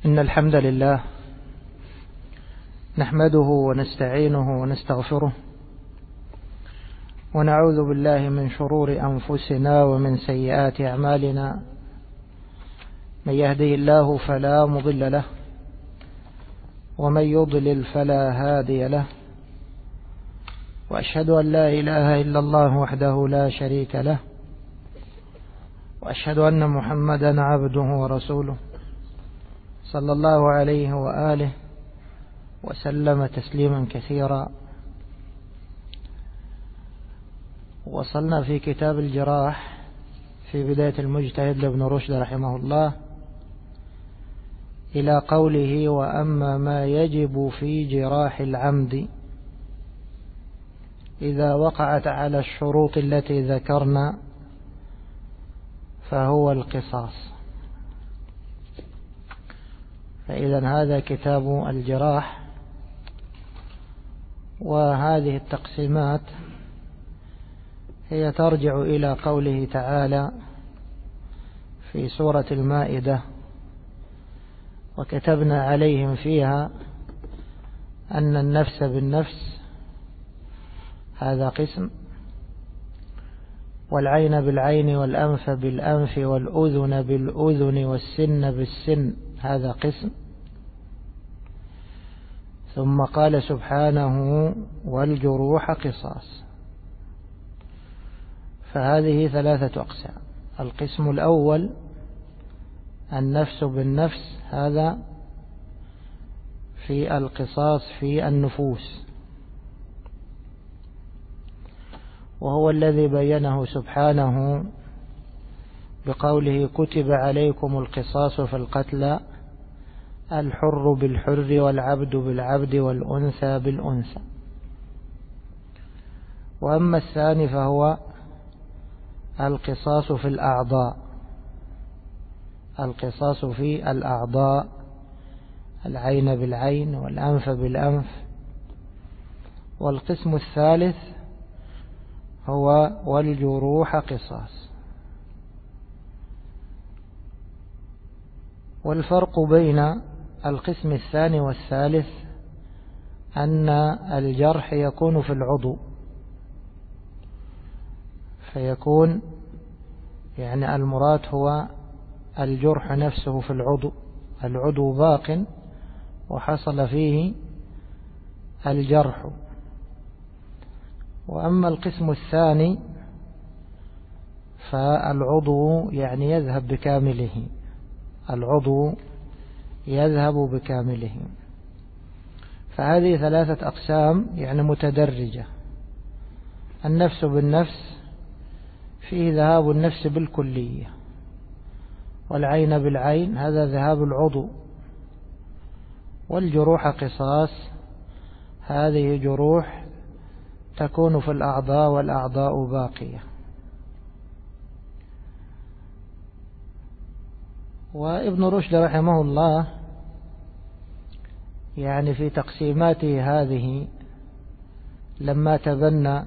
إن الحمد لله نحمده ونستعينه ونستغفره ونعوذ بالله من شرور أنفسنا ومن سيئات أعمالنا. من يهده الله فلا مضل له ومن يضلل فلا هادي له، وأشهد أن لا إله إلا الله وحده لا شريك له، وأشهد أن محمدا عبده ورسوله صلى الله عليه وآله وسلم تسليما كثيرا. وصلنا في كتاب الجراح في بداية المجتهد لابن رشد رحمه الله إلى قوله: وأما ما يجب في جراح العمد إذا وقعت على الشروط التي ذكرنا فهو القصاص. فإذا هذا كتاب الجراح، وهذه التقسيمات هي ترجع إلى قوله تعالى في سورة المائدة: وكتبنا عليهم فيها أن النفس بالنفس هذا قسم، والعين بالعين والأنف بالأنف والأذن بالأذن والسن بالسن هذا قسم. ثم قال سبحانه: والجروح قصاص. فهذه ثلاثة أقسام. القسم الأول النفس بالنفس، هذا في القصاص في النفوس، وهو الذي بينه سبحانه بقوله: كتب عليكم القصاص في القتلى الحر بالحر والعبد بالعبد والأنثى بالأنثى. وأما الثاني فهو القصاص في الأعضاء، القصاص في الأعضاء، العين بالعين والأنف بالأنف. والقسم الثالث هو والجروح قصاص. والفرق بين القسم الثاني والثالث أن الجرح يكون في العضو، فيكون يعني المراد هو الجرح نفسه في العضو، العضو باق وحصل فيه الجرح. وأما القسم الثاني فالعضو يعني يذهب بكامله، العضو يذهب بكامله. فهذه ثلاثة أقسام يعني متدرجة. النفس بالنفس فيه ذهاب النفس بالكلية، والعين بالعين هذا ذهاب العضو. والجروح قصاص، هذه جروح تكون في الأعضاء والأعضاء باقية. وابن رشد رحمه الله يعني في تقسيماته هذه لما تبنى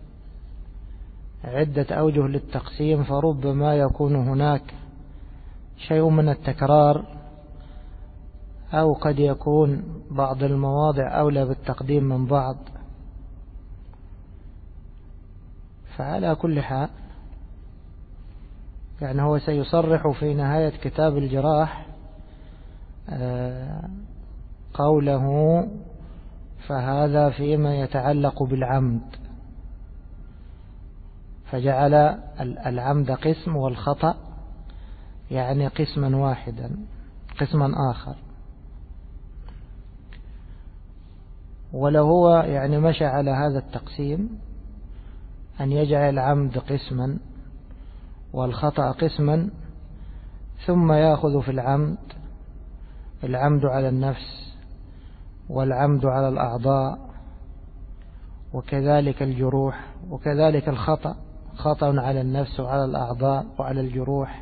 عدة أوجه للتقسيم، فربما يكون هناك شيء من التكرار، أو قد يكون بعض المواضع أولى بالتقديم من بعض. فعلى كل حال يعني هو سيصرح في نهاية كتاب الجراح قوله: فهذا فيما يتعلق بالعمد، فجعل العمد قسم والخطأ يعني قسما واحدا، قسما آخر. ولو هو يعني مشى على هذا التقسيم أن يجعل العمد قسما والخطأ قسما، ثم يأخذ في العمد على النفس والعمد على الأعضاء، وكذلك الجروح، وكذلك الخطأ، خطأ على النفس وعلى الأعضاء وعلى الجروح.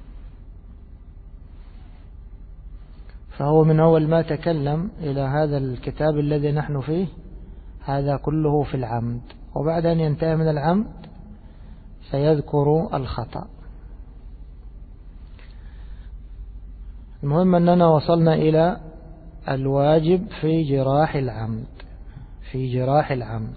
فهو من أول ما تكلم إلى هذا الكتاب الذي نحن فيه هذا كله في العمد، وبعد أن ينتهي من العمد سيذكر الخطأ. المهم أننا وصلنا إلى الواجب في جراح العمد. في جراح العمد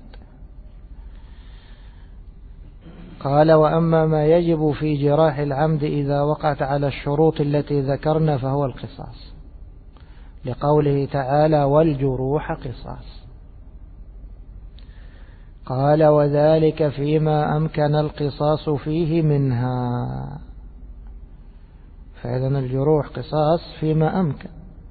قال: وأما ما يجب في جراح العمد إذا وقعت على الشروط التي ذكرنا فهو القصاص، لقوله تعالى: والجروح قصاص. قال: وذلك فيما أمكن القصاص فيه منها. فإذن الجروح قصاص فيما أمكن.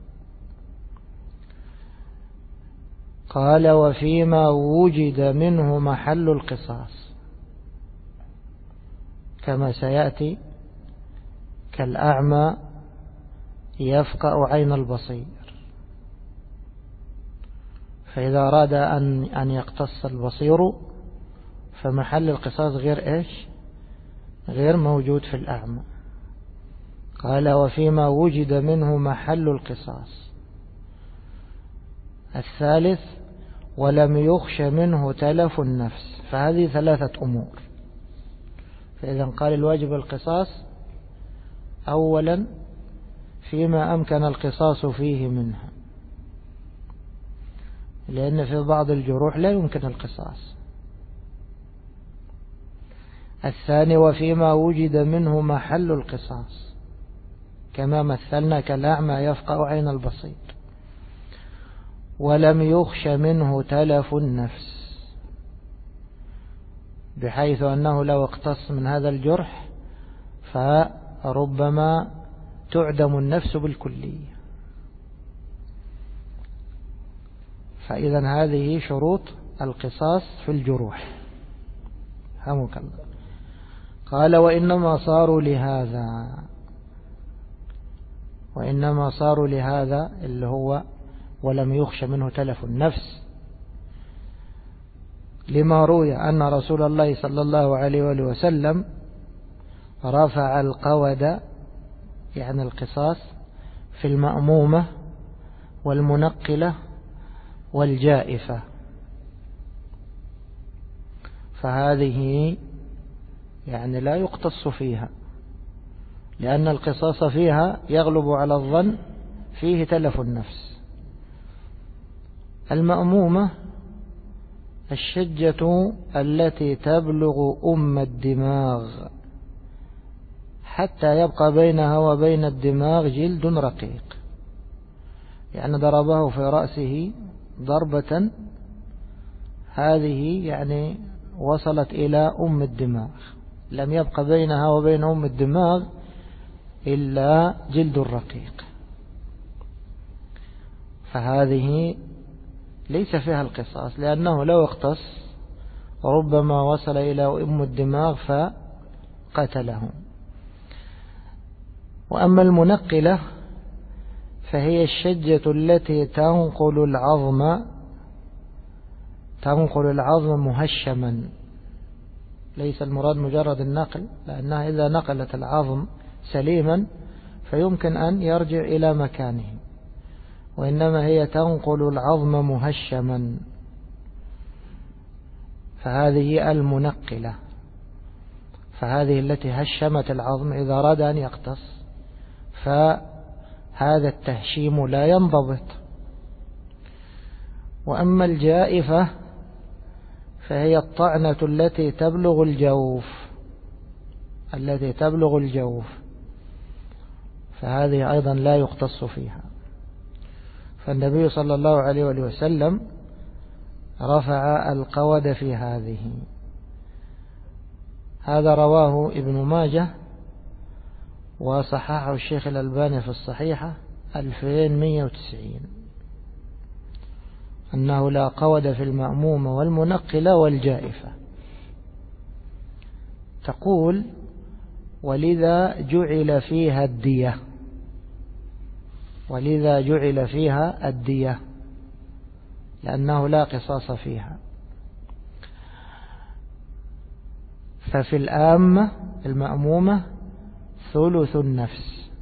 قال: وفيما وجد منه محل القصاص، كما سيأتي، كالأعمى يفقأ عين البصير، فإذا أراد أن يقتص البصير فمحل القصاص غير إيش؟ غير موجود في الأعمى. قال: وفيما وجد منه محل القصاص. الثالث: ولم يخش منه تلف النفس. فهذه ثلاثة أمور. فإذا قال الواجب القصاص: أولا فيما أمكن القصاص فيه منها، لأن في بعض الجروح لا يمكن القصاص. الثاني: وفيما وجد منه محل القصاص، كما مثلنا كالأعمى يفقأ عين البصير. ولم يخش منه تلف النفس، بحيث أنه لو اقتص من هذا الجرح فربما تعدم النفس بالكلية. فإذا هذه شروط القصاص في الجروح. همك الله. قال: وإنما صاروا لهذا اللي هو ولم يخش منه تلف النفس، لما روي أن رسول الله صلى الله عليه وآله وسلم رفع القود، يعني القصاص، في المأمومة والمنقلة والجائفة. فهذه يعني لا يقتص فيها، لأن القصاص فيها يغلب على الظن فيه تلف النفس. المأمومة الشجة التي تبلغ الدماغ حتى يبقى بينها وبين الدماغ جلد رقيق، يعني ضربه في رأسه ضربة، هذه يعني وصلت إلى الدماغ، لم يبقى بينها وبين الدماغ إلا جلد رقيق، فهذه ليس فيها القصاص، لأنه لو اقتص ربما وصل إلى الدماغ فقتله. وأما المنقلة فهي الشجة التي تنقل العظم مهشما. ليس المراد مجرد النقل، لأنها إذا نقلت العظم سليما فيمكن أن يرجع إلى مكانه، وإنما هي تنقل العظم مهشما، فهذه المنقلة. فهذه التي هشمت العظم إذا أراد أن يقتص فهذا التهشيم لا ينضبط. وأما الجائفة فهي الطعنة التي تبلغ الجوف، فهذه أيضا لا يقتص فيها. فالنبي صلى الله عليه وسلم رفع القود في هذه. هذا رواه ابن ماجه وصححه الشيخ الألباني في الصحيحة 2190، أنه لا قود في المأمومة والمنقلة والجائفة. تقول: ولذا جعل فيها الدية، لأنه لا قصاص فيها. ففي الآمة المأمومة ثلث النفس،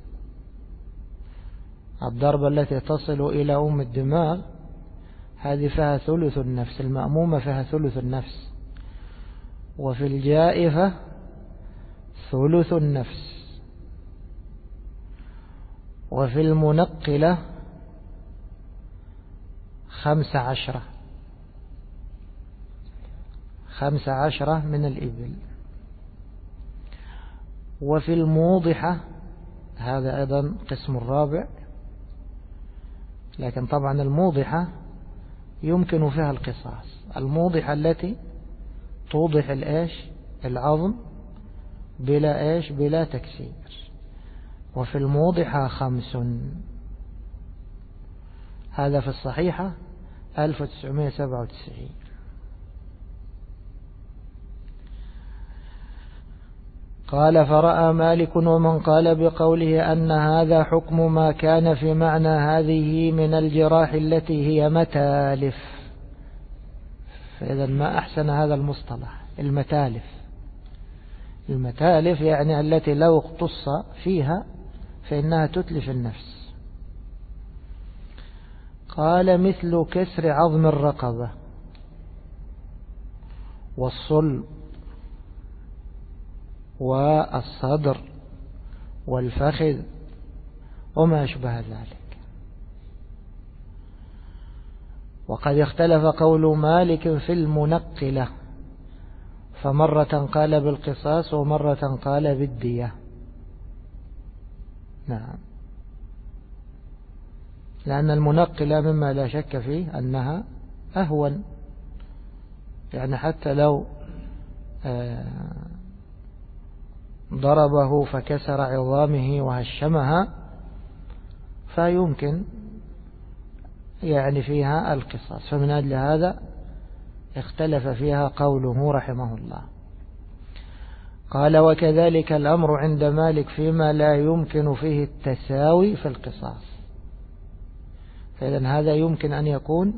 الضربة التي تصل إلى الدماغ هذه فيها ثلث النفس، المأمومة فيها ثلث النفس. وفي الجائفة ثلث النفس. وفي المنقلة 15 من الإبل. وفي الموضحة، هذا أيضا قسم الرابع، لكن طبعا الموضحة يمكن فيها القصاص، الموضحة التي توضح العظم بلا تكسير. وفي الموضحة 5، هذا في الصحيحة 1997. قال: فرأى مالك ومن قال بقوله أن هذا حكم ما كان في معنى هذه من الجراح التي هي متالف. فإذا ما أحسن هذا المصطلح، المتالف يعني التي لو اقتص فيها فإنها تتلف النفس. قال: مثل كسر عظم الرقبة والصلب والصدر والفخذ وما أشبه ذلك. وقد اختلف قول مالك في المنقلة، فمرة قال بالقصاص ومرة قال بالدية. نعم، لأن المنقلة مما لا شك فيه أنها أهون، يعني حتى لو ضربه فكسر عظامه وهشمها فيمكن يعني فيها القصاص، فمن أجل هذا اختلف فيها قوله رحمه الله. قال: وكذلك الأمر عند مالك فيما لا يمكن فيه التساوي في القصاص. فإذن هذا يمكن أن يكون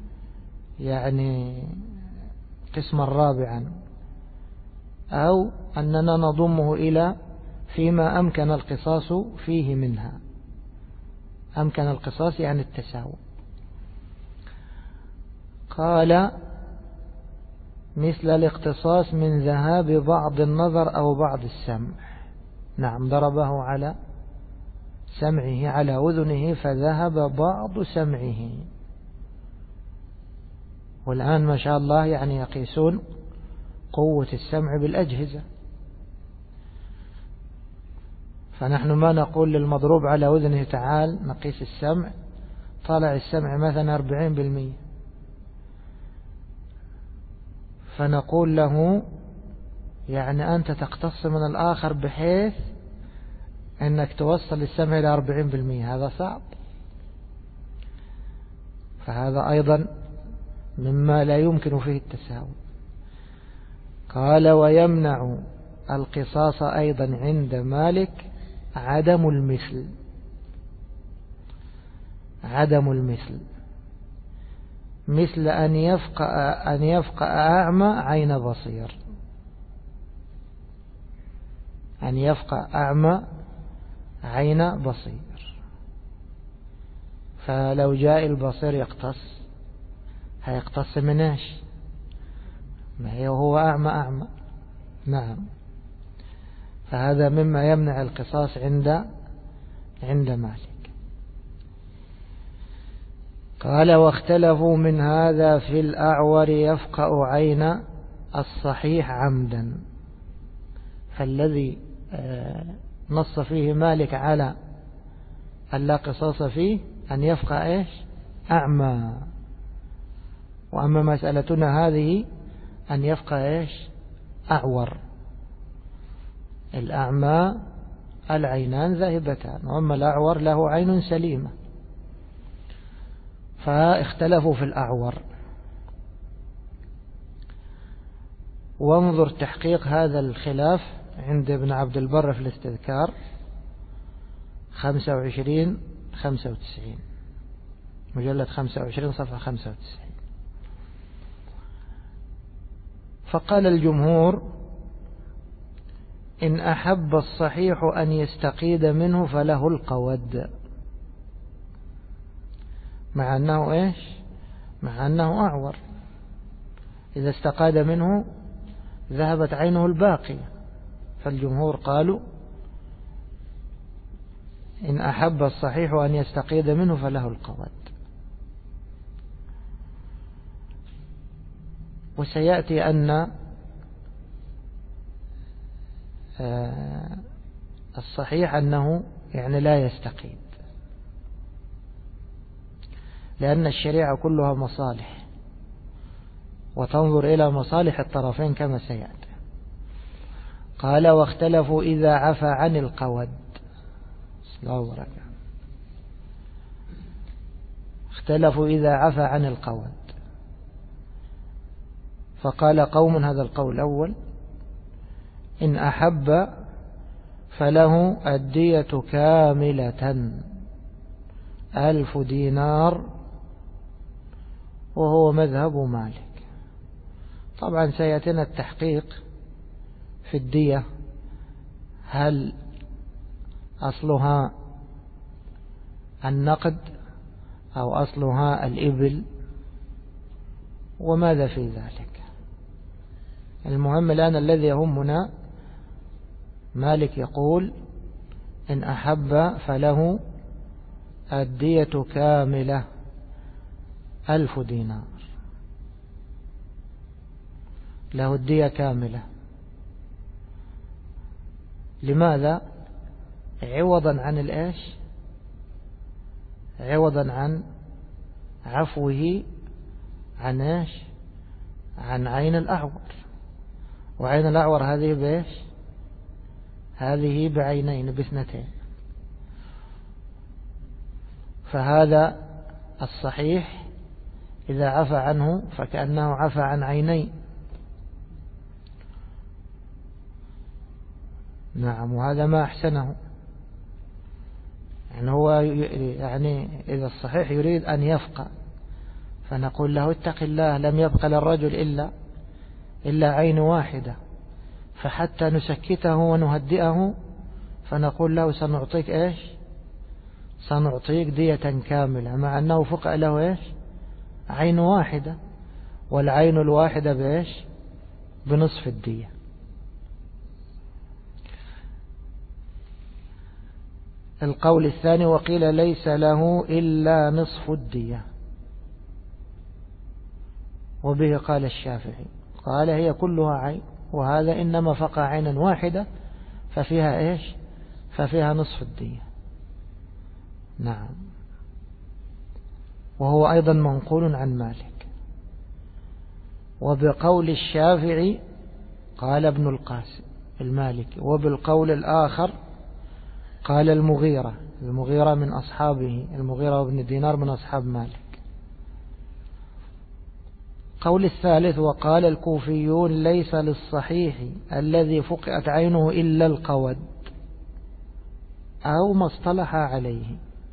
يعني قسما رابعا، أو أننا نضمه إلى فيما أمكن القصاص فيه منها. أمكن القصاص يعني التساوي. قال: مثل الاقتصاص من ذهاب بعض النظر أو بعض السمع. نعم، ضربه على سمعه، على أذنه، فذهب بعض سمعه. والآن ما شاء الله يعني يقيسون قوة السمع بالأجهزة، فنحن ما نقول للمضروب على أذنه تعال نقيس السمع، طالع السمع مثلا 40%، فنقول له يعني أنت تقتص من الآخر بحيث أنك توصل السمع إلى 40%. هذا صعب، فهذا أيضا مما لا يمكن فيه التساوي. قال: ويمنع القصاص أيضا عند مالك عدم المثل. عدم المثل مثل أن يفقأ أعمى عين بصير. أن يفقأ أعمى عين بصير، فلو جاء البصير يقتص، هيقتص من ايش؟ ما هي هو أعمى. نعم، فهذا مما يمنع القصاص عند مالك. قال: واختلفوا من هذا في الأعور يفقأ عين الصحيح عمدا. فالذي نص فيه مالك على أن لا قصاص فيه أن يفقأ ايش؟ أعمى. وأما مسألتنا هذه أن يفقأ ايش؟ أعور. الأعمى العينان ذاهبتان، وأما الأعور له عين سليمة، فاختلفوا في الأعور. وانظر تحقيق هذا الخلاف عند ابن عبد البر في الاستذكار 25-95، مجلد 25 صفحة 95. فقال الجمهور: إن أحب الصحيح أن يستقيد منه فله القود، مع أنه إيش؟ مع أنه أعور. إذا استقاد منه ذهبت عينه الباقية. فالجمهور قالوا إن أحب الصحيح أن يستقيد منه فله القود. وسيأتي أن الصحيح أنه يعني لا يستقيد، لأن الشريعة كلها مصالح وتنظر إلى مصالح الطرفين كما سيأتي. قال واختلفوا إذا عفى عن القود. اختلفوا إذا عفى عن القود، فقال قوم، هذا القول الأول، إن أحب فله الدية كاملة 1000 دينار، وهو مذهب مالك. طبعا سيأتينا التحقيق في الدية، هل أصلها النقد أو أصلها الإبل وماذا في ذلك. المهم الآن الذي يهمنا مالك يقول إن أحب فله الدية كاملة 1000 دينار، له الدية كاملة. لماذا؟ عوضا عن الإيش؟ عوضا عن عفوه عن إيش؟ عن عين الأعور. وعين الأعور هذه بإيش؟ هذه بعينين، باثنتين. فهذا الصحيح إذا عفى عنه فكأنه عفى عن عينين. نعم، وهذا ما أحسنه. يعني هو يعني إذا الصحيح يريد أن يفقى فنقول له اتق الله، لم يبق للرجل إلا عين واحدة، فحتى نسكته ونهدئه فنقول له سنعطيك إيش؟ سنعطيك دية كاملة، مع أنه فقع له إيش؟ عين واحدة، والعين الواحدة بإيش؟ بنصف الدية. القول الثاني وقيل ليس له إلا نصف الدية، وبه قال الشافعي، قال هي كلها عين، وهذا إنما فقع عينا واحدة ففيها إيش؟ ففيها نصف الدية. نعم، وهو أيضا منقول عن مالك. وبقول الشافعي قال ابن القاسم المالكي، وبالقول الآخر قال المغيرة من أصحابه، المغيرة بن دينار من أصحاب مالك. قول الثالث وقال الكوفيون ليس للصحيح الذي فقئت عينه إلا القود أو ما اصطلح عليه،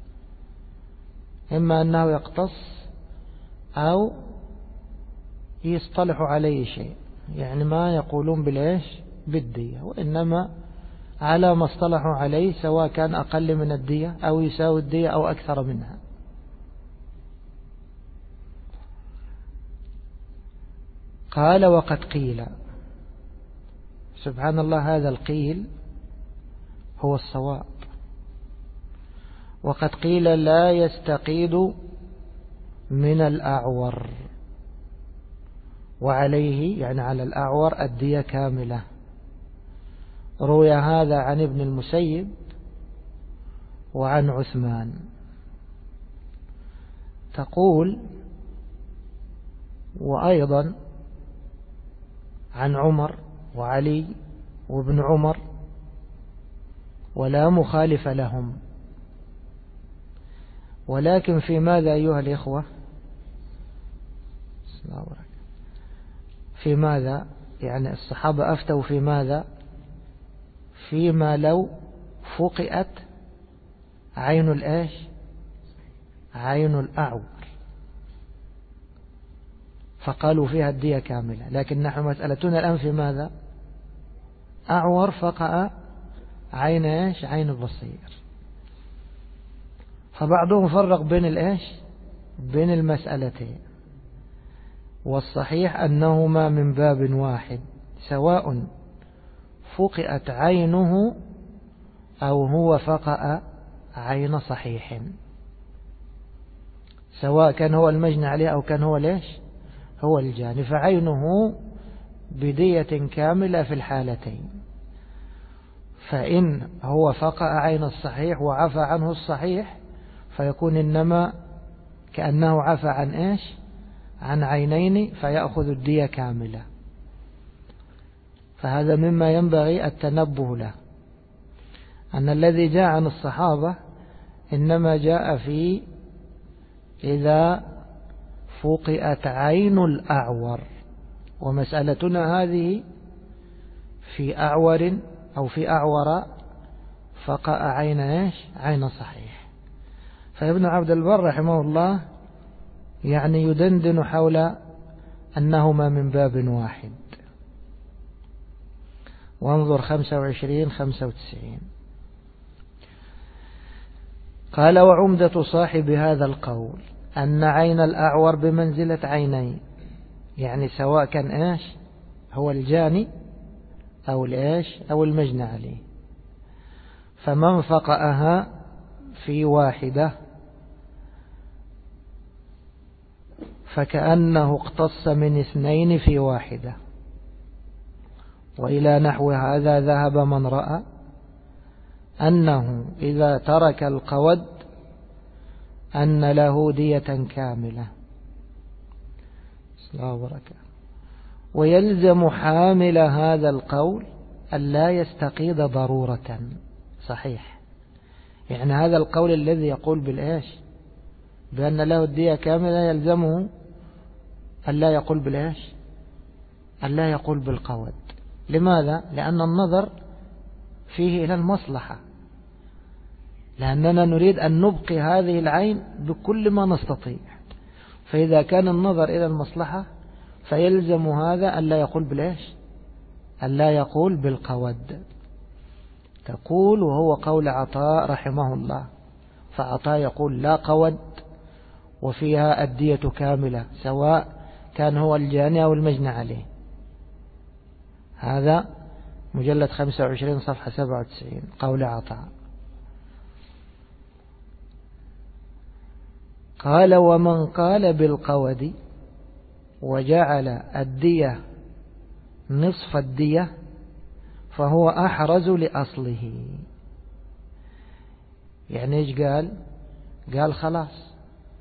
إما أنه يقتص أو يصطلح عليه شيء، يعني ما يقولون بالإيش؟ بالدية، وإنما على ما اصطلحوا عليه، سواء كان أقل من الدية أو يساوي الدية أو أكثر منها. قال وقد قيل، سبحان الله، هذا القيل هو الصواب. وقد قيل لا يستقيد من الأعور، وعليه يعني على الأعور الدية كاملة. روي هذا عن ابن المسيب وعن عثمان. تقول وأيضا عن عمر وعلي وابن عمر، ولا مخالف لهم. ولكن في ماذا أيها الإخوة؟ في ماذا؟ يعني الصحابة أفتوا في ماذا؟ فيما لو فقئت عين الآش؟ عين الأعور، فقالوا فيها الدية كاملة. لكن نحن مسألتنا الآن في ماذا؟ أعور فقع عين إيش؟ عين البصير. فبعضهم فرق بين الإيش؟ بين المسألتين، والصحيح أنهما من باب واحد، سواء فقئت عينه أو هو فقع عين صحيح، سواء كان هو المجني عليه أو كان هو ليش هو الجاني، فعينه بدية كاملة في الحالتين. فإن هو فقأ عين الصحيح وعفى عنه الصحيح فيكون إنما كأنه عفى عن إيش؟ عن عينين، فيأخذ الدية كاملة. فهذا مما ينبغي التنبه له، أن الذي جاء عن الصحابة إنما جاء في إذا فقئت عين الأعور، ومسألتنا هذه في أعور أو في أعور فقأ عين إيش؟ عين صحيح. فابن عبد البر رحمه الله يعني يدندن حول أنهما من باب واحد. وانظر 25-95. قال: وعمدة صاحب هذا القول أن عين الأعور بمنزلة عينين، يعني سواء كان إيش هو الجاني أو الإيش أو المجنى عليه، فمن فقأها في واحدة فكأنه اقتص من اثنين في واحدة. وإلى نحو هذا ذهب من رأى أنه إذا ترك القود أن له دية كاملة. ويلزم حامل هذا القول أن لا يستقيد ضرورة. صحيح، يعني هذا القول الذي يقول بالإيش بأن له الدية كاملة يلزمه أن لا يقول بالإيش، أن لا يقول بالقود. لماذا؟ لأن النظر فيه إلى المصلحة، لأننا نريد أن نبقي هذه العين بكل ما نستطيع. فإذا كان النظر إلى المصلحة فيلزم هذا أن لا يقول بالإيش، أن لا يقول بالقود. تقول وهو قول عطاء رحمه الله، فعطاء يقول لا قود وفيها الدية كاملة سواء كان هو الجاني أو المجنى عليه. هذا مجلد 25 صفحة 97 قول عطاء. قال: ومن قال بالقود وجعل الدية نصف الدية فهو أحرز لأصله. يعني إيش قال؟ قال خلاص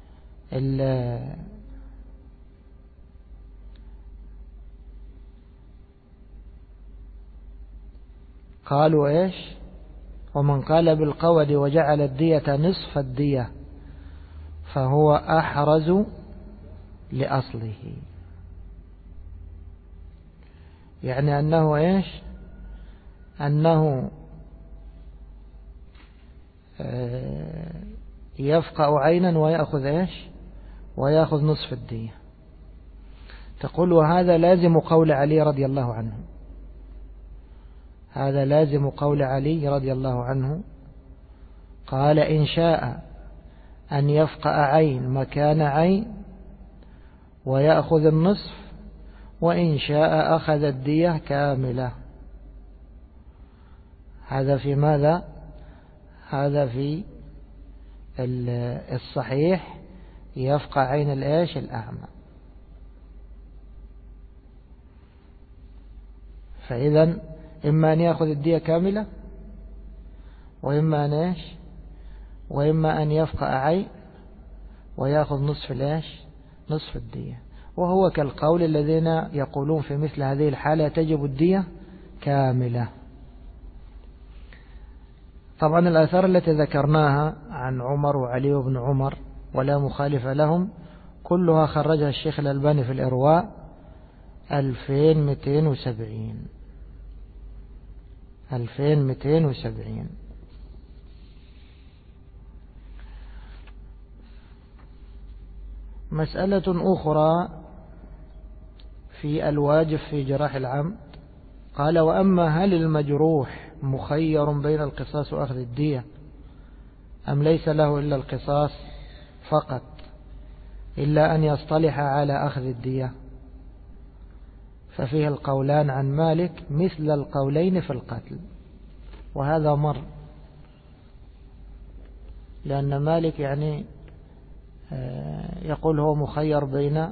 قالوا إيش؟ ومن قال بالقود وجعل الدية نصف الدية فهو أحرز لأصله. يعني أنه إيش؟ أنه يفقأ عينا ويأخذ إيش؟ ويأخذ نصف الدية. تقول وهذا لازم قول علي رضي الله عنه، هذا لازم قول علي رضي الله عنه. قال: إن شاء أن يفقأ عين مكان عين ويأخذ النصف، وإن شاء أخذ الدية كاملة. هذا في ماذا؟ هذا في الصحيح يفقأ عين الإيش؟ الأعمى. فإذا إما أن يأخذ الدية كاملة، وإما أن إيش؟ وإما أن يفقأ عين ويأخذ نصف الإيش؟ نصف الدية. وهو كالقول الذين يقولون في مثل هذه الحالة تجب الدية كاملة. طبعا الآثار التي ذكرناها عن عمر وعلي بن عمر ولا مخالف لهم كلها خرجها الشيخ الألباني في الإرواء 2270. مسألة أخرى في الواجب في جراح العمد. قال: وأما هل المجروح مخير بين القصاص وأخذ الدية أم ليس له إلا القصاص فقط إلا أن يصطلح على أخذ الدية؟ ففيه القولان عن مالك مثل القولين في القتل، وهذا مر. لأن مالك يعني يقول هو مخير بين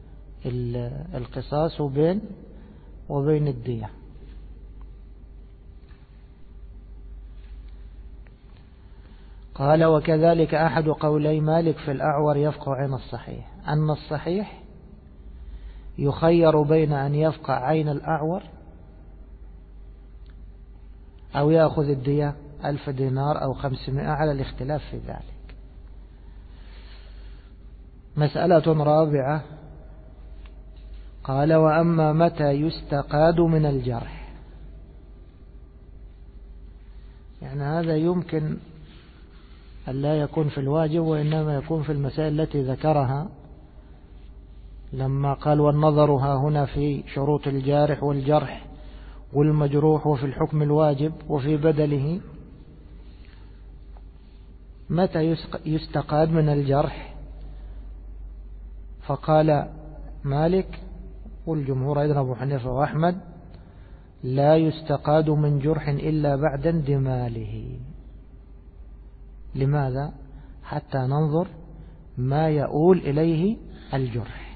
القصاص وبين الدية. قال وكذلك أحد قولي مالك في الأعور يفقع عين الصحيح، أن الصحيح يخير بين أن يفقع عين الأعور أو يأخذ الدية 1000 دينار أو 500 على الاختلاف في ذلك. مسألة رابعة، قال وأما متى يستقاد من الجرح، يعني هذا يمكن أن لا يكون في الواجب وإنما يكون في المسائل التي ذكرها لما قال والنظر ها هنا في شروط الجارح والجرح والمجروح وفي الحكم الواجب وفي بدله. متى يستقاد من الجرح؟ فقال مالك والجمهور أيضا أبو حنيفة وأحمد لا يستقاد من جرح إلا بعد اندماله. لماذا؟ حتى ننظر ما يؤول إليه الجرح.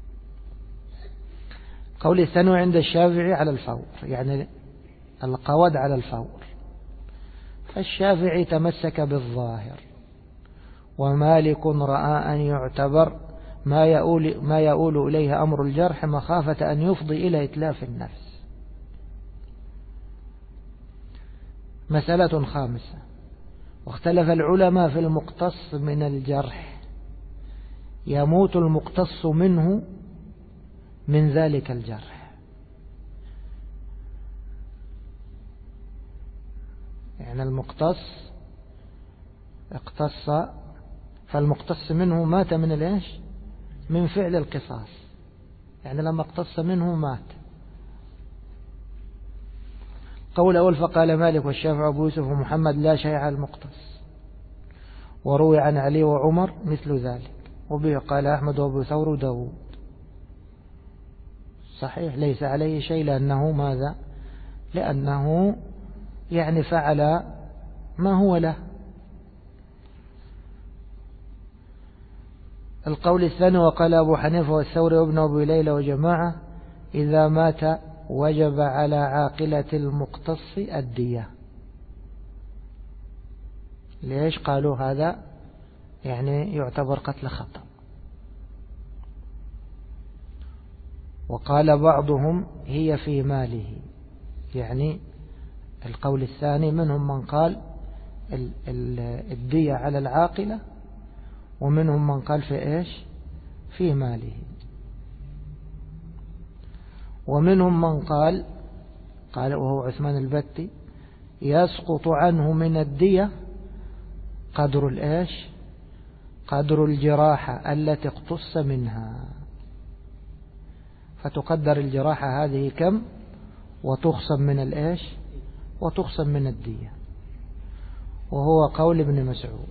قول الثاني عند الشافعي على الفور، يعني القود على الفور، فالشافعي تمسك بالظاهر، ومالك رأى أن يعتبر ما يؤول إليه أمر الجرح مخافة أن يفضي إلى إتلاف النفس. مسألة خامسة، واختلف العلماء في المقتص من الجرح، يموت المقتص منه من ذلك الجرح، يعني المقتص اقتص فالمقتص منه مات من الايش؟ من فعل القصاص، يعني لما اقتص منه مات. قول أول فقال مالك والشافعي أبو يوسف ومحمد لا شيء على المقتص، وروي عن علي وعمر مثل ذلك، وبه قال أحمد وأبو ثور وداود. صحيح ليس عليه شيء، لأنه ماذا؟ لأنه يعني فعل ما هو له. القول الثاني وقال أبو حنيفة والثوري وابن أبي ليلى وجماعة إذا مات وجب على عاقلة المقتص الدية. ليش قالوا هذا؟ يعني يعتبر قتل خطأ. وقال بعضهم هي في ماله، يعني القول الثاني منهم من قال الدية على العاقلة، ومنهم من قال في إيش؟ في ماله. ومنهم من قال وهو عثمان البتي يسقط عنه من الدية قدر الإيش؟ قدر الجراحة التي اقتص منها، فتقدر الجراحة هذه كم وتخصم من الإيش؟ وتخصم من الدية، وهو قول ابن مسعود.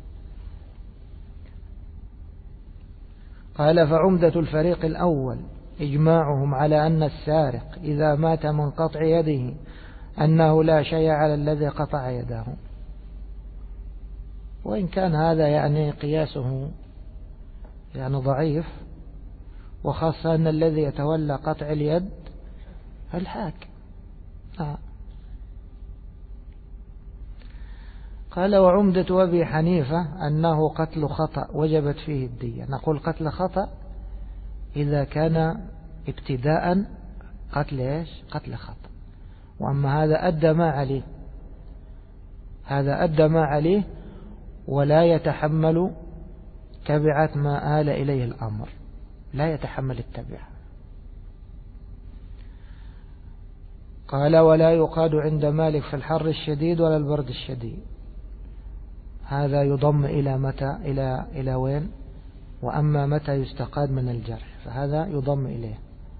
قال فعمدة الفريق الأول إجماعهم على أن السارق إذا مات من قطع يده أنه لا شيء على الذي قطع يده، وإن كان هذا يعني قياسه يعني ضعيف، وخاصة أن الذي يتولى قطع اليد الحاكم. قال وعمدة أبي حنيفة أنه قتل خطأ وجبت فيه الدية. نقول قتل خطأ إذا كان ابتداء قتل إيش؟ قتل خطأ. وأما هذا أدى ما عليه، هذا أدى ما عليه ولا يتحمل تبعة ما آل إليه الأمر، لا يتحمل التبعة. قال ولا يقاد عند مالك في الحر الشديد ولا البرد الشديد. هذا يضم إلى متى؟ إلى وين؟ وأما متى يستقاد من الجرح فهذا يضم إليه.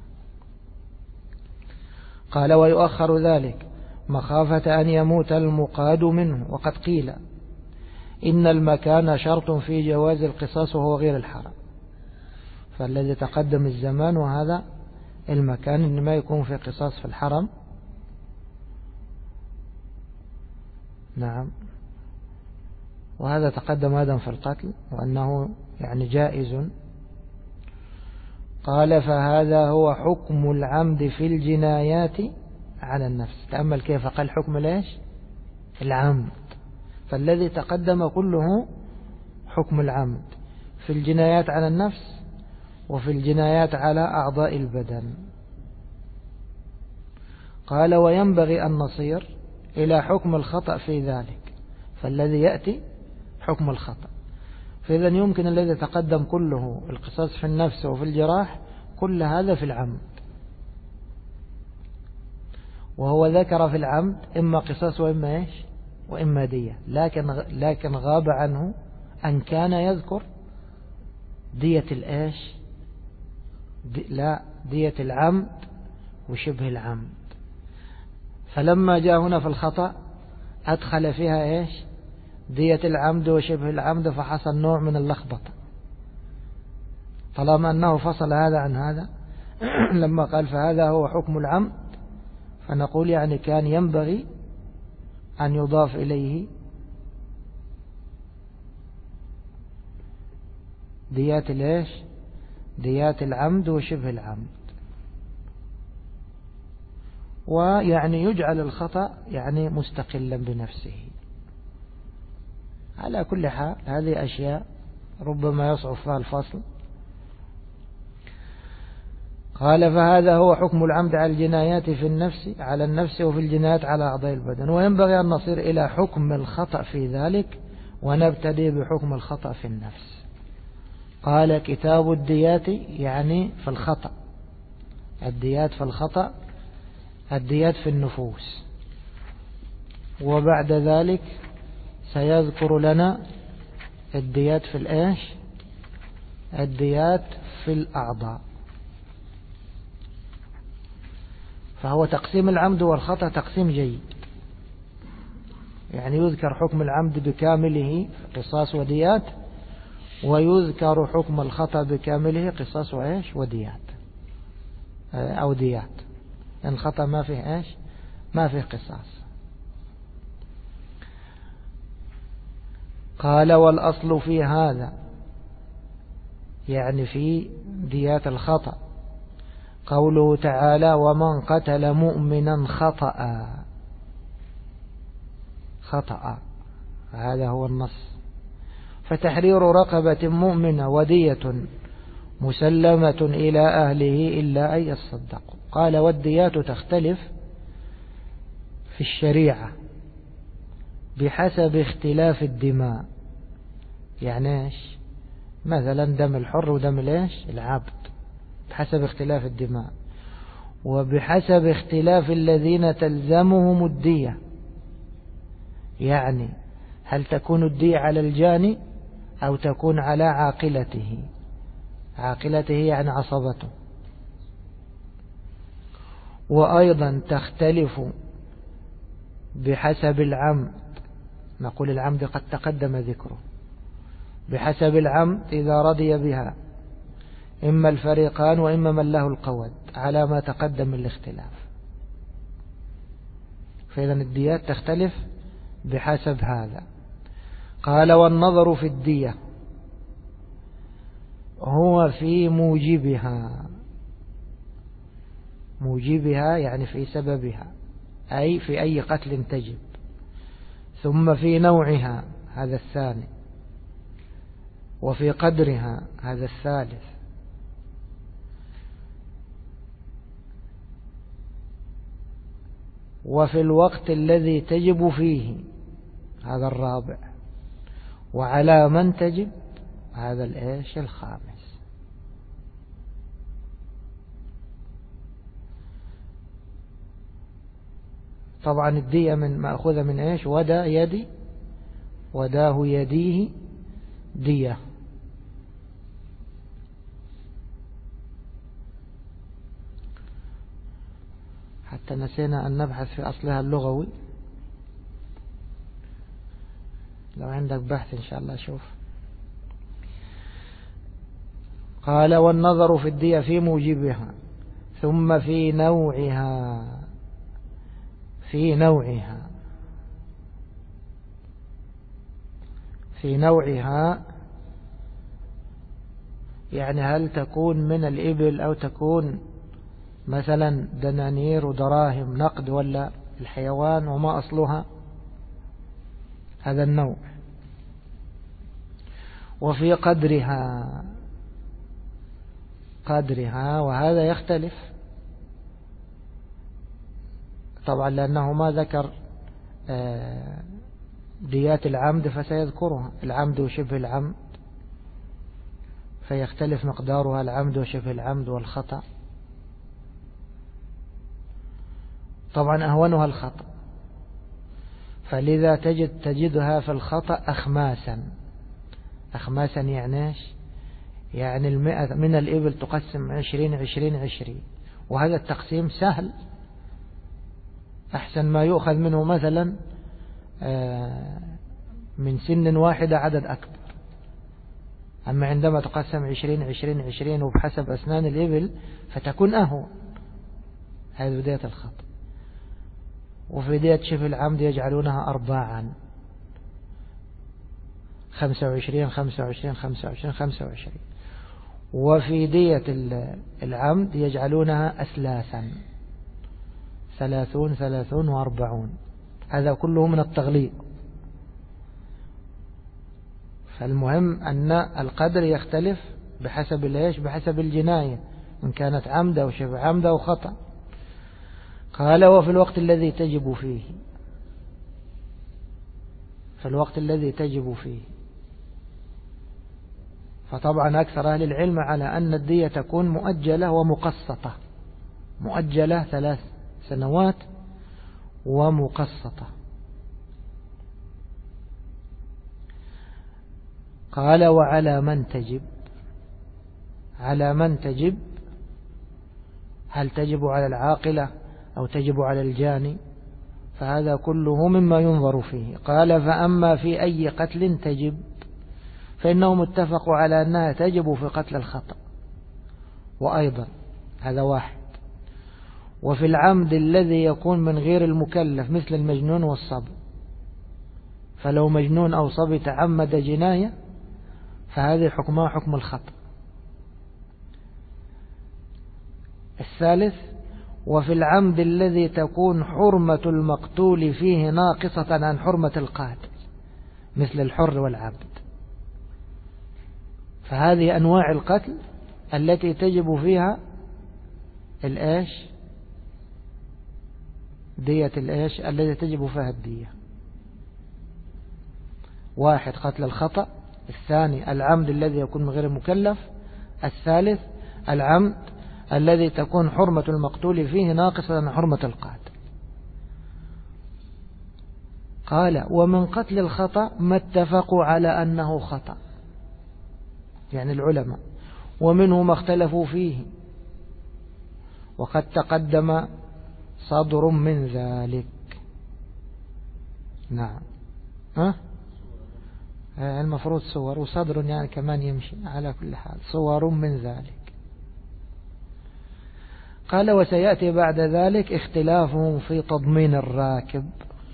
قال ويؤخر ذلك مخافة أن يموت المقاد منه، وقد قيل إن المكان شرط في جواز القصاص وهو غير الحرم، فالذي تقدم الزمان وهذا المكان إنما يكون في قصاص في الحرم. نعم. وهذا تقدم أيضا في القتل وأنه يعني جائز. قال فهذا هو حكم العمد في الجنايات على النفس. تأمل كيف قال حكم ليش العمد، فالذي تقدم كله حكم العمد في الجنايات على النفس وفي الجنايات على أعضاء البدن. قال وينبغي أن نصير إلى حكم الخطأ في ذلك، فالذي يأتي حكم الخطأ. فإذا يمكن الذي تقدم كله القصاص في النفس وفي الجراح، كل هذا في العمد، وهو ذكر في العمد إما قصاص وإما إيش وإما دية، لكن غاب عنه أن كان يذكر دية الإيش لا دية العمد وشبه العمد. فلما جاء هنا في الخطأ أدخل فيها إيش دية العمد وشبه العمد، فحصل نوع من اللخبطة. طالما أنه فصل هذا عن هذا لما قال فهذا هو حكم العمد، فنقول يعني كان ينبغي أن يضاف إليه ديات الإيش ديات العمد وشبه العمد، ويعني يجعل الخطأ يعني مستقلا بنفسه. على كل حال هذه أشياء ربما يصعب فيها الفصل. قال فهذا هو حكم العمد على الجنايات في النفس على النفس وفي الجنايات على أعضاء البدن، وينبغي أن نصير إلى حكم الخطأ في ذلك ونبتدي بحكم الخطأ في النفس. قال كتاب الديات يعني في الخطأ، الديات في الخطأ الديات في النفوس، وبعد ذلك سيذكر لنا الديات في الإيش الديات في الأعضاء. فهو تقسيم العمد والخطأ تقسيم جيد، يعني يذكر حكم العمد بكامله قصاص وديات، ويذكر حكم الخطأ بكامله قصاص وإيش وديات أو ديات، لأن الخطأ ما فيه إيش ما فيه قصاص. قال والأصل في هذا يعني في ديات الخطأ قوله تعالى ومن قتل مؤمنا خطأ، هذا هو النص. فتحرير رقبة مؤمنة ودية مسلمة إلى أهله إلا أن يصدقوا. قال والديات تختلف في الشريعة بحسب اختلاف الدماء، يعني ايش مثلا دم الحر ودم الايش العبد بحسب اختلاف الدماء، وبحسب اختلاف الذين تلزمهم الدية، يعني هل تكون الدية على الجاني أو تكون على عاقلته يعني عصبته. وأيضا تختلف بحسب العمد، نقول العمد قد تقدم ذكره، بحسب العمد إذا رضي بها إما الفريقان وإما من له القود على ما تقدم من الاختلاف. فإذا الديات تختلف بحسب هذا. قال والنظر في الدية هو في موجبها يعني في سببها، أي في أي قتل تجب، ثم في نوعها هذا الثاني، وفي قدرها هذا الثالث، وفي الوقت الذي تجب فيه هذا الرابع، وعلى من تجب هذا الإيش الخامس. طبعا الدية من مأخوذة من إيش ودا يدي وداه يديه دية. حتى نسينا أن نبحث في أصلها اللغوي، لو عندك بحث إن شاء الله شوف. قال والنظر في الدية في موجبها ثم في نوعها في نوعها، يعني هل تكون من الإبل أو تكون مثلا دنانير ودراهم نقد، ولا الحيوان وما أصلها، هذا النوع. وفي قدرها وهذا يختلف طبعا، لأنه ما ذكر ديات العمد فسيذكرها، العمد وشبه العمد، فيختلف مقدارها العمد وشبه العمد والخطأ. طبعا أهونها الخطأ، فلذا تجدها في الخطأ أخماسا يعني 100 من الإبل تقسم 20 وهذا التقسيم سهل، أحسن ما يؤخذ منه مثلا من سن واحدة عدد أكبر. أما عندما تقسم 20 وبحسب أسنان الإبل فتكون أهون، هذه بداية الخطأ. وفي دية شبه العمد يجعلونها أرباعا، 25. وفي دية العمد يجعلونها أثلاثا، 30 و40. هذا كله من التغليظ. فالمهم أن القدر يختلف بحسب الجناية، إن كانت عمد أو شبه عمد أو خطأ. قال وفي الوقت الذي تجب فيه، فطبعا أكثر أهل العلم على أن الدية تكون مؤجلة ومقسطة، مؤجلة 3 سنوات ومقسطة. قال وعلى من تجب، هل تجب على العاقلة أو تجب على الجاني؟ فهذا كله مما ينظر فيه. قال فأما في أي قتل تجب فإنهم اتفقوا على أنها تجب في قتل الخطأ، وأيضا هذا واحد. وفي العمد الذي يكون من غير المكلف مثل المجنون والصبي، فلو مجنون أو صبي تعمد جناية فهذه حكمها حكم الخطأ. الثالث وفي العمد الذي تكون حرمة المقتول فيه ناقصة عن حرمة القاتل مثل الحر والعبد، فهذه أنواع القتل التي تجب فيها دية التي تجب فيها الدية. واحد قتل الخطأ، الثاني العمد الذي يكون من غير مكلف، الثالث العمد الذي تكون حرمة المقتول فيه ناقصة عن حرمة القاتل. قال ومن قتل الخطأ ما اتفقوا على أنه خطأ، يعني العلماء، ومنه ما اختلفوا فيه، وقد تقدم صدر من ذلك. نعم، المفروض صور وصدر يعني كمان يمشي، على كل حال صور من ذلك. قال وسيأتي بعد ذلك اختلافهم في تضمين الراكب.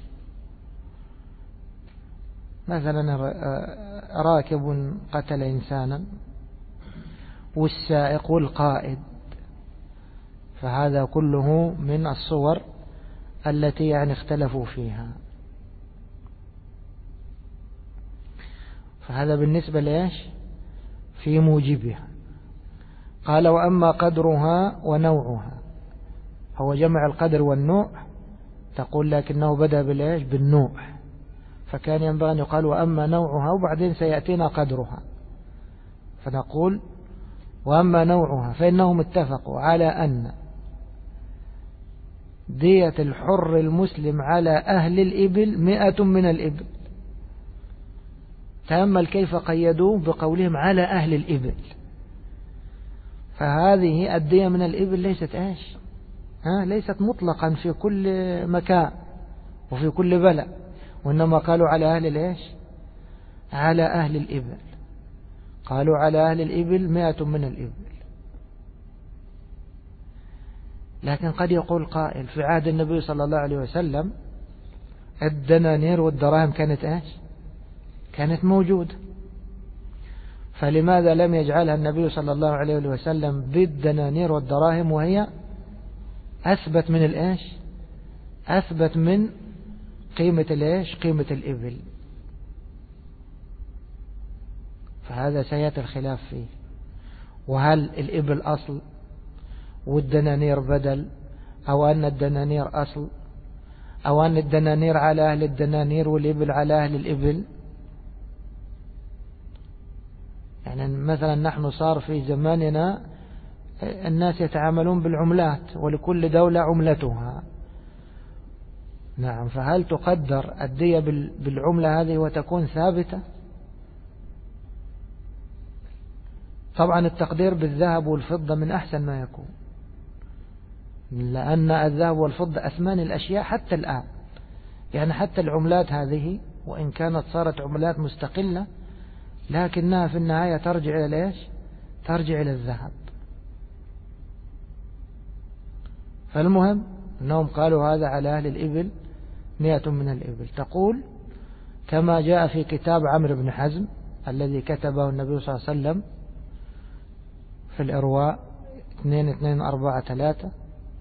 مثلا راكب قتل إنسانا والسائق والقائد، فهذا كله من الصور التي يعني اختلفوا فيها. فهذا بالنسبة في موجبها. قال وأما قدرها ونوعها، هو جمع القدر والنوع، تقول لكنه بدأ بالنوع، فكان ينبغي أن يقال وأما نوعها وبعدين سيأتينا قدرها، فنقول وأما نوعها فإنهم اتفقوا على أن دية الحر المسلم على أهل الإبل 100 من الإبل. تأمل كيف قيدوه بقولهم على أهل الإبل، فهذه الدية من الإبل ليست مطلقا في كل مكان وفي كل بلد، وإنما قالوا على أهل على أهل الإبل، قالوا على أهل الإبل 100 من الإبل. لكن قد يقول قائل في عهد النبي صلى الله عليه وسلم الدنانير والدراهم كانت كانت موجودة. فلماذا لم يجعلها النبي صلى الله عليه وسلم بالدنانير والدراهم وهي أثبت من الإيش؟ أثبت من قيمة الإيش؟ قيمة الإبل. فهذا سيأتي الخلاف فيه. وهل الإبل أصل والدنانير بدل، أو أن الدنانير أصل، أو أن الدنانير على أهل الدنانير والإبل على أهل الإبل؟ يعني مثلا نحن صار في زماننا الناس يتعاملون بالعملات ولكل دولة عملتها. نعم، فهل تقدر الدية بالعملة هذه وتكون ثابتة؟ طبعا التقدير بالذهب والفضة من أحسن ما يكون، لأن الذهب والفضة أثمان الأشياء حتى الآن. يعني حتى العملات هذه وإن كانت صارت عملات مستقلة لكنها في النهاية ترجع إلى إيش؟ ترجع إلى الذهب. فالمهم أنهم قالوا هذا على أهل الإبل 100 من الإبل. تقول كما جاء في كتاب عمرو بن حزم الذي كتبه النبي صلى الله عليه وسلم في الإرواء 2243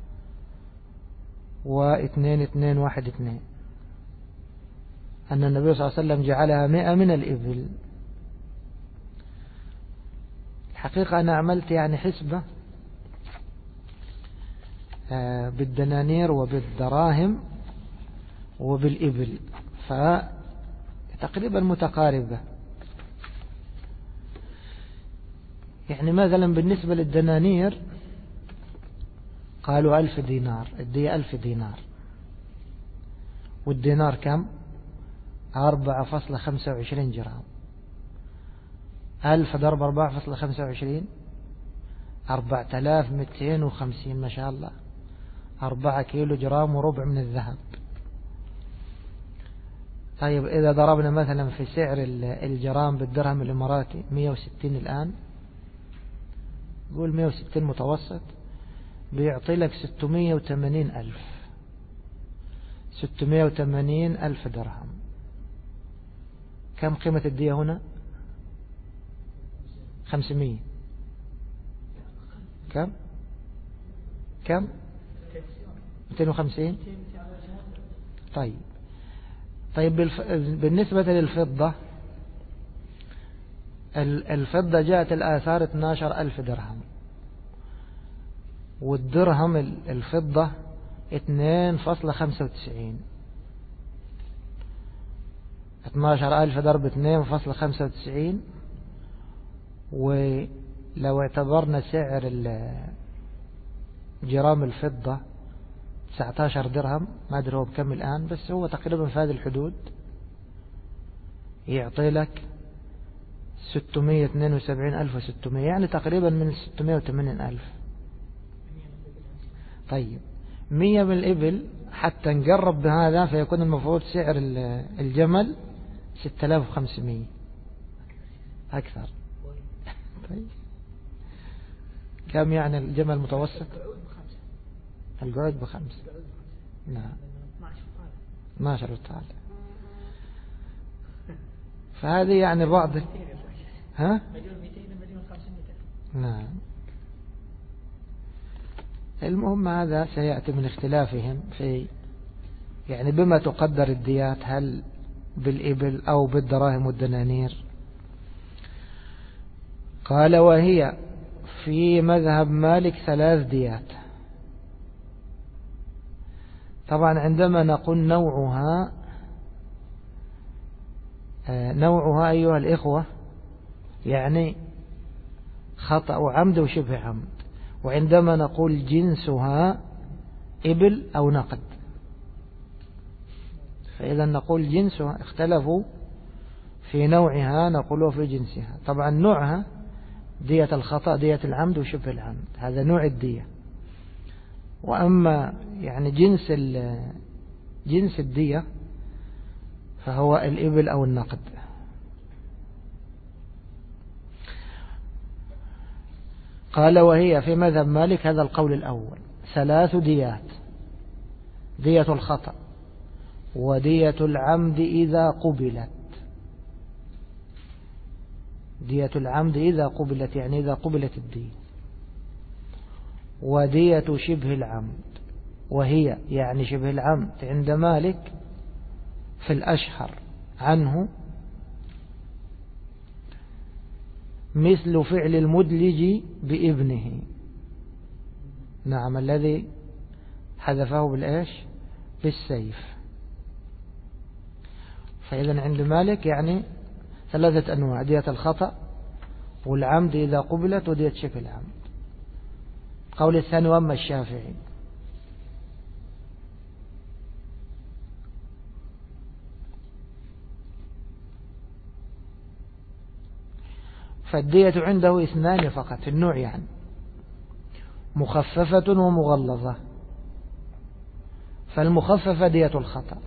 و2212 أن النبي صلى الله عليه وسلم جعلها 100 من الإبل. الحقيقة أنا عملت يعني حسبة بالدنانير وبالدراهم وبالإبل فتقريبا متقاربة. يعني مثلا بالنسبة للدنانير قالوا 1000 دينار، الدية 1000 دينار، والدينار كم؟ 4.25 جرام. 1000 ضرب 4.25 4250 ما شاء الله، 4 كيلو جرام وربع من الذهب. طيب إذا ضربنا مثلا في سعر الجرام بالدرهم الإماراتي 160 الآن، قول 160 متوسط، بيعطي لك 680 ألف درهم. كم قيمة الدية هنا؟ 500. كم 250. طيب بالنسبة للفضة، الفضة جاءت الآثار 12,000 درهم، والدرهم الفضة 2.95. 12,000 ضرب 2.95، ولو اعتبرنا سعر جرام الفضة 19 درهم، ما أدري هو بكم الآن، بس هو تقريبا في هذه الحدود، يعطي لك 672,600، يعني تقريبا من 680,000. طيب 100 من الإبل حتى نقرب بهذا فيكون المفروض سعر الجمل 6,500 أكثر. طيب كم يعني الجمل متوسط؟ القعود ب5. نعم 12 طالع. فهذه يعني بعض ها؟ نعم. المهم هذا سيأتي من اختلافهم في يعني بما تقدر الديات، هل بالإبل أو بالدراهم والدنانير. قال وهي في مذهب مالك 3 ديات. طبعا عندما نقول نوعها أيها الإخوة يعني خطأ وعمد وشبه عمد، وعندما نقول جنسها إبل أو نقد. فإذا نقول جنسها، اختلفوا في نوعها، نقوله في جنسها. طبعا نوعها دية الخطأ، دية العمد وشبه العمد، هذا نوع الدية. وأما يعني جنس الدية فهو الإبل أو النقد. قال وهي في مذهب مالك، هذا القول الأول، 3 ديات: دية الخطأ ودية العمد إذا قبلت. دية العمد إذا قبلت، يعني إذا قبلت الدية. ودية شبه العمد، وهي يعني شبه العمد عند مالك في الأشهر عنه مثل فعل المدلج بابنه. نعم، الذي حذفه بالإيش؟ بالسيف. فإذا عند مالك يعني ثلاثة أنواع: دية الخطأ، والعمد إذا قبلت، ودية شبه العمد. قول الثاني: وأما الشافعي فالدية عنده اثنان فقط، النوع يعني مخففة ومغلظة. فالمخففة دية الخطأ،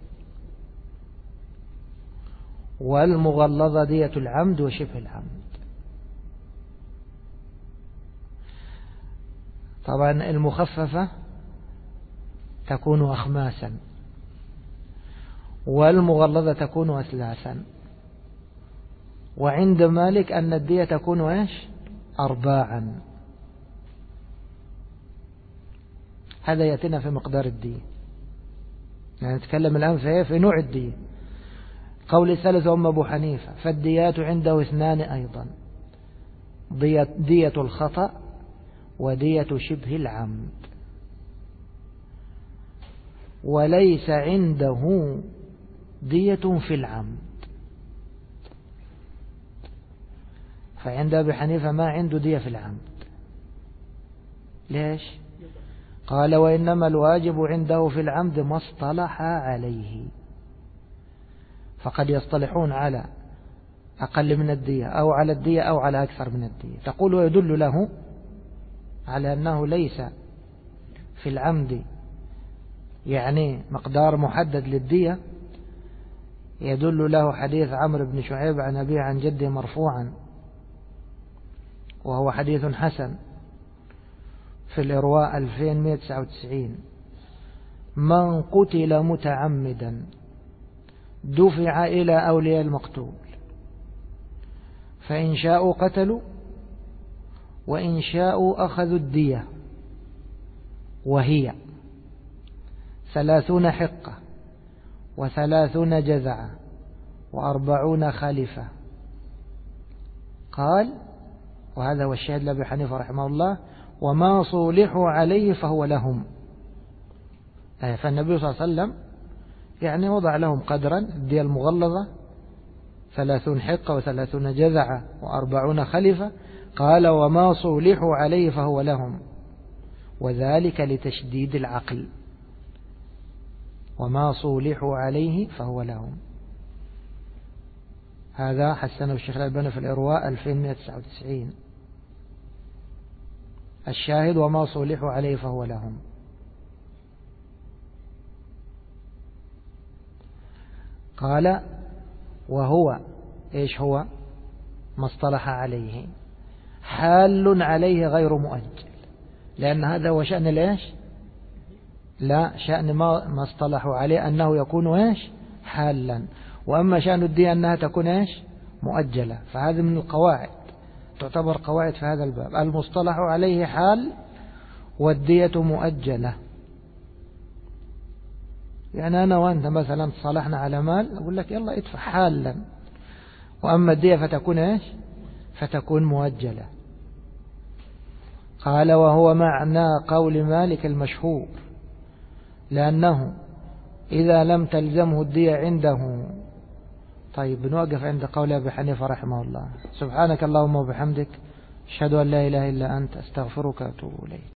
والمغلظة دية العمد وشبه العمد. طبعا المخففة تكون أخماسا، والمغلظة تكون أثلاثا. وعند مالك أن الدية تكون إيش؟ أرباعا. هذا يأتينا في مقدار الدية، يعني نتكلم الآن في نوع الدية. قول الثالث: أم أبو حنيفة فالديات عنده اثنان أيضا: دية الخطأ ودية شبه العمد. وليس عنده دية في العمد. فعند أبي حنيفة ما عنده دية في العمد. ليش؟ قال: وإنما الواجب عنده في العمد ما اصطلح عليه. فقد يصطلحون على أقل من الدية أو على الدية أو على أكثر من الدية. تقول: ويدل له على أنه ليس في العمد يعني مقدار محدد للدية. يدل له حديث عمرو بن شعيب عن أبيه عن جده مرفوعا، وهو حديث حسن في الإرواء 2199: من قتل متعمدا دفع إلى أولياء المقتول، فإن شاءوا قتلوا وإن شاءوا أخذوا الدية، وهي 30 حقة 30 جذعة 40 خلفة. قال، وهذا هو الشاهد لأبي حنيفة رحمه الله: وما صولحوا عليه فهو لهم. فالنبي صلى الله عليه وسلم يعني وضع لهم قدرا: الدية المغلظة 30 حقة 30 جذعة 40 خلفة. قال: وما صولحوا عليه فهو لهم، وذلك لتشديد العقل. وما صولحوا عليه فهو لهم. هذا حسنه الشيخ الألباني في الإرواء 2199. الشاهد: وما صولحوا عليه فهو لهم. قال: وهو إيش هو؟ ما اصطلح عليه، حال عليه غير مؤجل. لأن هذا هو شأن الإيش؟ لا، شأن ما اصطلحوا عليه أنه يكون إيش؟ حالا. وأما شأن الدية أنها تكون إيش؟ مؤجلة. فهذه من القواعد، تعتبر قواعد في هذا الباب: المصطلح عليه حال، والدية مؤجلة. يعني أنا وأنت مثلا صالحنا على مال، أقول لك يلا ادفع حالا، وأما الدية فتكون إيش؟ فتكون مؤجلة. قال: وهو معنى قول مالك المشهور، لأنه إذا لم تلزمه الدية عنده. طيب، بنوقف عند قول أبي حنيفة رحمه الله. سبحانك اللهم وبحمدك، أشهد أن لا إله إلا أنت، أستغفرك وأتوب إليك.